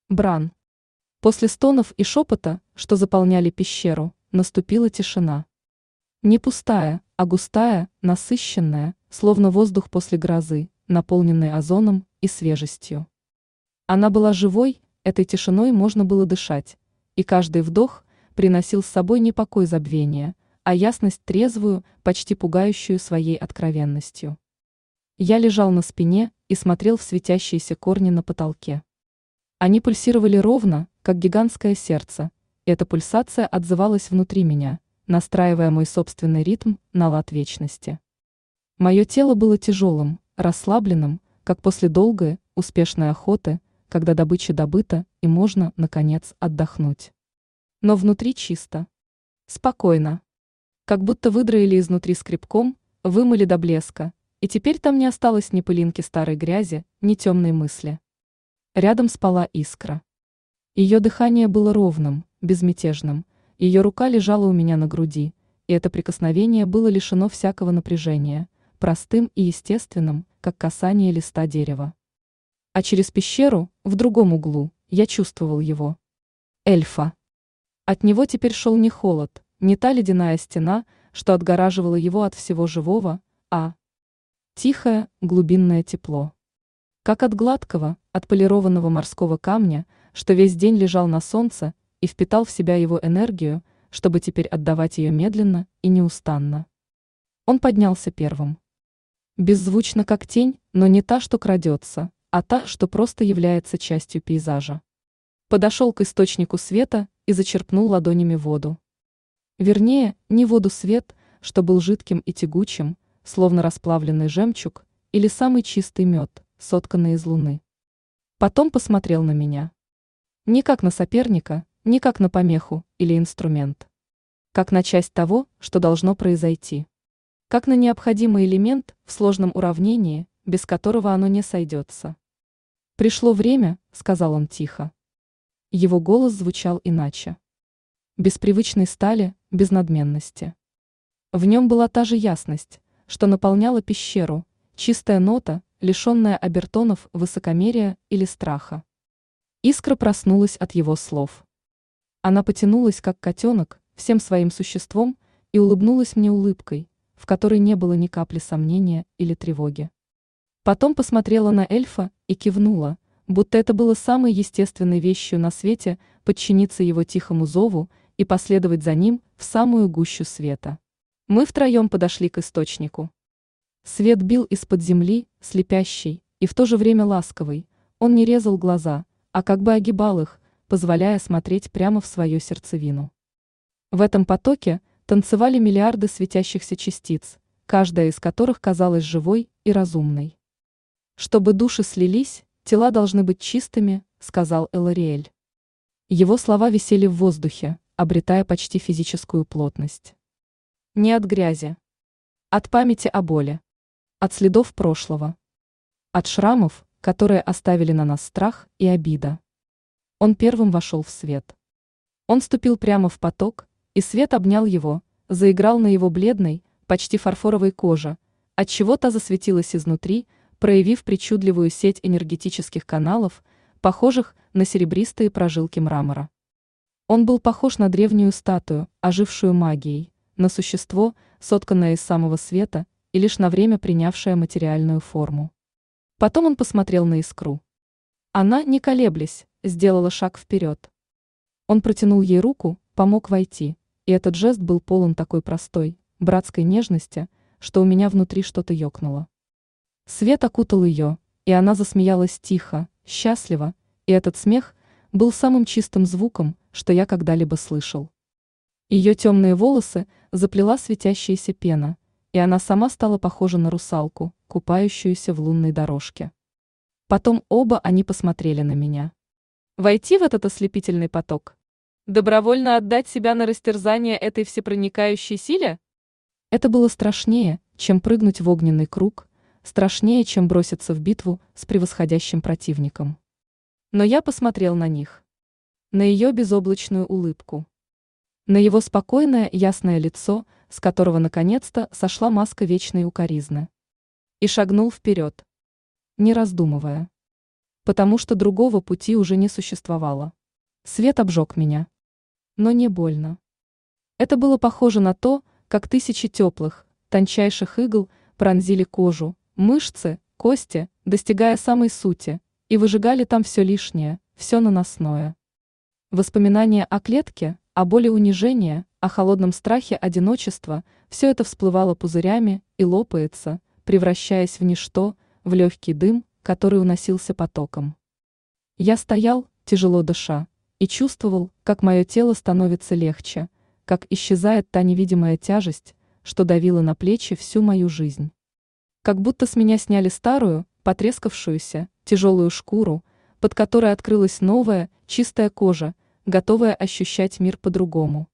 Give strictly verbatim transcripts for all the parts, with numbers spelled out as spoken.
Бран. После стонов и шепота, что заполняли пещеру, наступила тишина. Не пустая, а густая, насыщенная, словно воздух после грозы, наполненный озоном и свежестью. Она была живой, этой тишиной можно было дышать, и каждый вдох приносил с собой не покой забвения, а ясность трезвую, почти пугающую своей откровенностью. Я лежал на спине и смотрел в светящиеся корни на потолке. Они пульсировали ровно, как гигантское сердце, и эта пульсация отзывалась внутри меня, настраивая мой собственный ритм на лад вечности. Мое тело было тяжелым, расслабленным, как после долгой, успешной охоты, когда добыча добыта и можно, наконец, отдохнуть. Но внутри чисто. Спокойно. Как будто выдроили изнутри скребком, вымыли до блеска, и теперь там не осталось ни пылинки старой грязи, ни темной мысли. Рядом спала Искра. Ее дыхание было ровным, безмятежным, ее рука лежала у меня на груди, и это прикосновение было лишено всякого напряжения, простым и естественным, как касание листа дерева. А через пещеру, в другом углу, я чувствовал его. Эльфа. От него теперь шел не холод, не та ледяная стена, что отгораживала его от всего живого, а тихое, глубинное тепло. Как от гладкого, отполированного морского камня, что весь день лежал на солнце и впитал в себя его энергию, чтобы теперь отдавать ее медленно и неустанно. Он поднялся первым. Беззвучно, как тень, но не та, что крадется, а та, что просто является частью пейзажа. Подошел к источнику света и зачерпнул ладонями воду. Вернее, не воду-свет, что был жидким и тягучим, словно расплавленный жемчуг, или самый чистый мед, сотканный из луны. Потом посмотрел на меня. Не как на соперника, не как на помеху или инструмент. Как на часть того, что должно произойти. Как на необходимый элемент в сложном уравнении, без которого оно не сойдется. «Пришло время», — сказал он тихо. Его голос звучал иначе. Без привычной стали, без надменности. В нем была та же ясность, что наполняла пещеру, чистая нота, лишенная обертонов высокомерия или страха. Искра проснулась от его слов. Она потянулась, как котенок, всем своим существом, и улыбнулась мне улыбкой, в которой не было ни капли сомнения или тревоги. Потом посмотрела на эльфа и кивнула, будто это было самой естественной вещью на свете подчиниться его тихому зову и последовать за ним в самую гущу света. Мы втроем подошли к источнику. Свет бил из-под земли, слепящий, и в то же время ласковый, он не резал глаза, а как бы огибал их, позволяя смотреть прямо в свою сердцевину. В этом потоке танцевали миллиарды светящихся частиц, каждая из которых казалась живой и разумной. «Чтобы души слились, тела должны быть чистыми», — сказал Элариэль. Его слова висели в воздухе, обретая почти физическую плотность. Не от грязи. От памяти о боли. От следов прошлого. От шрамов, которые оставили на нас страх и обида. Он первым вошел в свет. Он ступил прямо в поток, и свет обнял его, заиграл на его бледной, почти фарфоровой коже, отчего та засветилась изнутри, проявив причудливую сеть энергетических каналов, похожих на серебристые прожилки мрамора. Он был похож на древнюю статую, ожившую магией, на существо, сотканное из самого света и лишь на время принявшее материальную форму. Потом он посмотрел на Искру. Она, не колеблясь, сделала шаг вперед. Он протянул ей руку, помог войти, и этот жест был полон такой простой, братской нежности, что у меня внутри что-то ёкнуло. Свет окутал ее, и она засмеялась тихо, счастливо, и этот смех был самым чистым звуком, что я когда-либо слышал. Ее темные волосы заплела светящаяся пена, и она сама стала похожа на русалку, купающуюся в лунной дорожке. Потом оба они посмотрели на меня. Войти в этот ослепительный поток? Добровольно отдать себя на растерзание этой всепроникающей силе? Это было страшнее, чем прыгнуть в огненный круг, страшнее, чем броситься в битву с превосходящим противником. Но я посмотрел на них. На ее безоблачную улыбку. На его спокойное, ясное лицо, с которого наконец-то сошла маска вечной укоризны. И шагнул вперед. Не раздумывая. потому что другого пути уже не существовало. Свет обжег меня. Но не больно. Это было похоже на то, как тысячи теплых, тончайших игл пронзили кожу, мышцы, кости, достигая самой сути, и выжигали там все лишнее, все наносное. Воспоминания о клетке, о боли унижения, о холодном страхе одиночества – все это всплывало пузырями и лопается, превращаясь в ничто, в легкий дым, который уносился потоком. Я стоял, тяжело дыша, и чувствовал, как мое тело становится легче, как исчезает та невидимая тяжесть, что давила на плечи всю мою жизнь. Как будто с меня сняли старую, потрескавшуюся, тяжелую шкуру, под которой открылась новая, чистая кожа, готовая ощущать мир по-другому.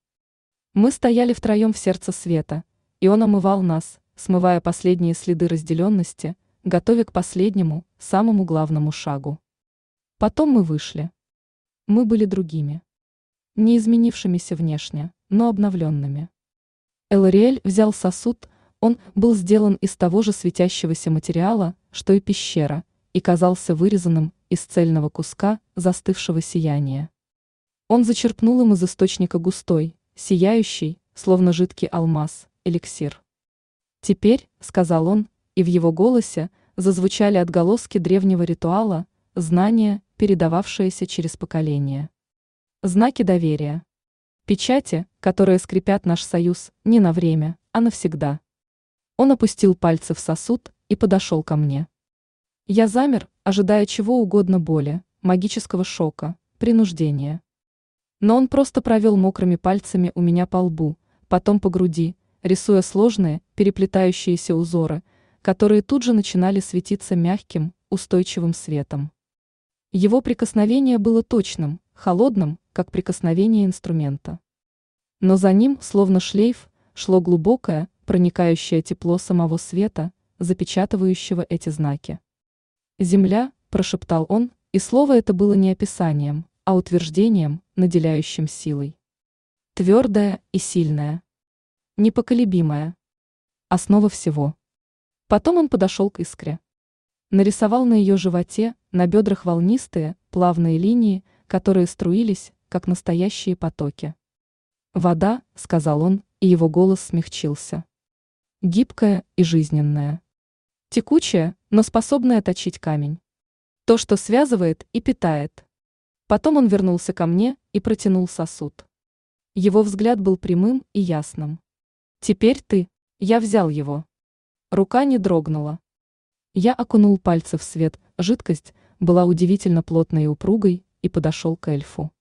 Мы стояли втроем в сердце света, и он омывал нас, смывая последние следы разделенности, готовя к последнему, самому главному шагу. Потом мы вышли. Мы были другими. Не изменившимися внешне, но обновленными. Элариэль взял сосуд, он был сделан из того же светящегося материала, что и пещера, и казался вырезанным из цельного куска застывшего сияния. Он зачерпнул им из источника густой, сияющий, словно жидкий алмаз, эликсир. «Теперь», — сказал он, и в его голосе зазвучали отголоски древнего ритуала, знания, передававшиеся через поколения. Знаки доверия. Печати, которые скрепят наш союз не на время, а навсегда. Он опустил пальцы в сосуд и подошел ко мне. Я замер, ожидая чего угодно боли, магического шока, принуждения. Но он просто провел мокрыми пальцами у меня по лбу, потом по груди, рисуя сложные, переплетающиеся узоры, которые тут же начинали светиться мягким, устойчивым светом. Его прикосновение было точным, холодным, как прикосновение инструмента. Но за ним, словно шлейф, шло глубокое, проникающее тепло самого света, запечатывающего эти знаки. «Земля», – прошептал он, и слово это было не описанием, а утверждением, наделяющим силой. Твердая и сильная. Непоколебимая. Основа всего. Потом он подошел к искре. Нарисовал на ее животе, на бедрах волнистые, плавные линии, которые струились, как настоящие потоки. «Вода», — сказал он, и его голос смягчился. «Гибкая и жизненная. Текучая, но способная точить камень. То, что связывает и питает». Потом он вернулся ко мне и протянул сосуд. Его взгляд был прямым и ясным. «Теперь ты». Я взял его. Рука не дрогнула. Я окунул пальцы в свет, жидкость была удивительно плотной и упругой, и подошел к эльфу.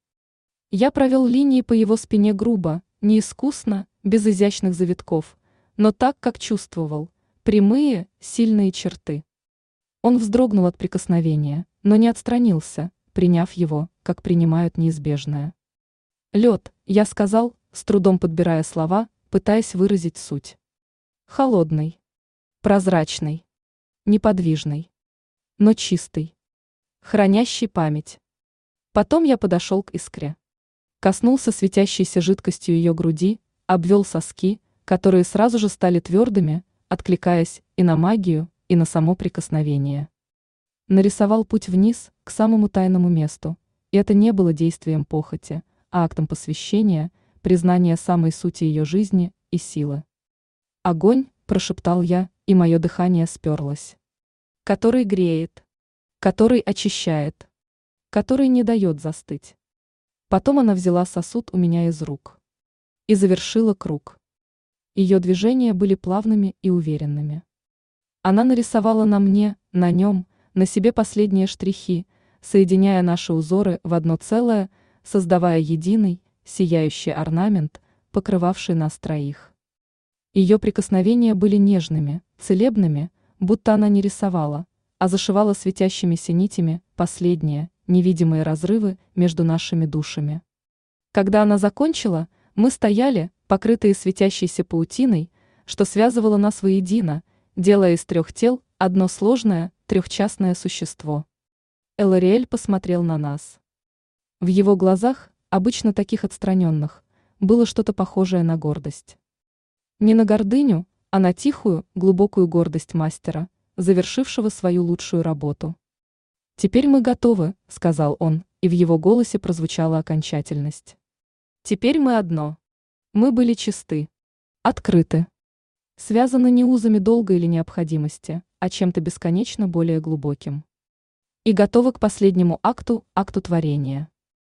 Я провел линии по его спине грубо, неискусно, без изящных завитков, но так, как чувствовал, прямые, сильные черты. Он вздрогнул от прикосновения, но не отстранился, приняв его, как принимают неизбежное. «Лед», я сказал, с трудом подбирая слова, пытаясь выразить суть. «Холодный, прозрачный, неподвижный, но чистый, хранящий память». Потом я подошел к искре. Коснулся светящейся жидкостью ее груди, обвел соски, которые сразу же стали твердыми, откликаясь и на магию, и на само прикосновение. Нарисовал путь вниз, к самому тайному месту, и это не было действием похоти, а актом посвящения, признания самой сути ее жизни и силы. «Огонь», – прошептал я, и мое дыхание сперлось. «Который греет, который очищает, который не дает застыть». Потом она взяла сосуд у меня из рук и завершила круг. Ее движения были плавными и уверенными. Она нарисовала на мне, на нем, на себе последние штрихи, соединяя наши узоры в одно целое, создавая единый, сияющий орнамент, покрывавший нас троих. Ее прикосновения были нежными, целебными, будто она не рисовала, а зашивала светящимися нитями последние, невидимые разрывы между нашими душами. Когда она закончила, мы стояли, покрытые светящейся паутиной, что связывало нас воедино, делая из трех тел одно сложное, трехчастное существо. Элариэль посмотрел на нас. В его глазах, обычно таких отстраненных, было что-то похожее на гордость. Не на гордыню, а на тихую, глубокую гордость мастера, завершившего свою лучшую работу. «Теперь мы готовы», — сказал он, и в его голосе прозвучала окончательность. «Теперь мы одно. Мы были чисты, открыты, связаны не узами долга или необходимости, а чем-то бесконечно более глубоким. И готовы к последнему акту, акту творения».